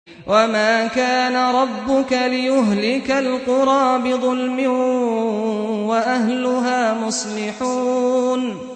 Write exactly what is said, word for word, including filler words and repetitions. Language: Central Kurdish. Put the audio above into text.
وَمَا كَانَ رَبُّكَ لِيُهْلِكَ الْقُرَىٰ بِظُلْمٍ وَأَهْلُهَا مُصْلِحُونَ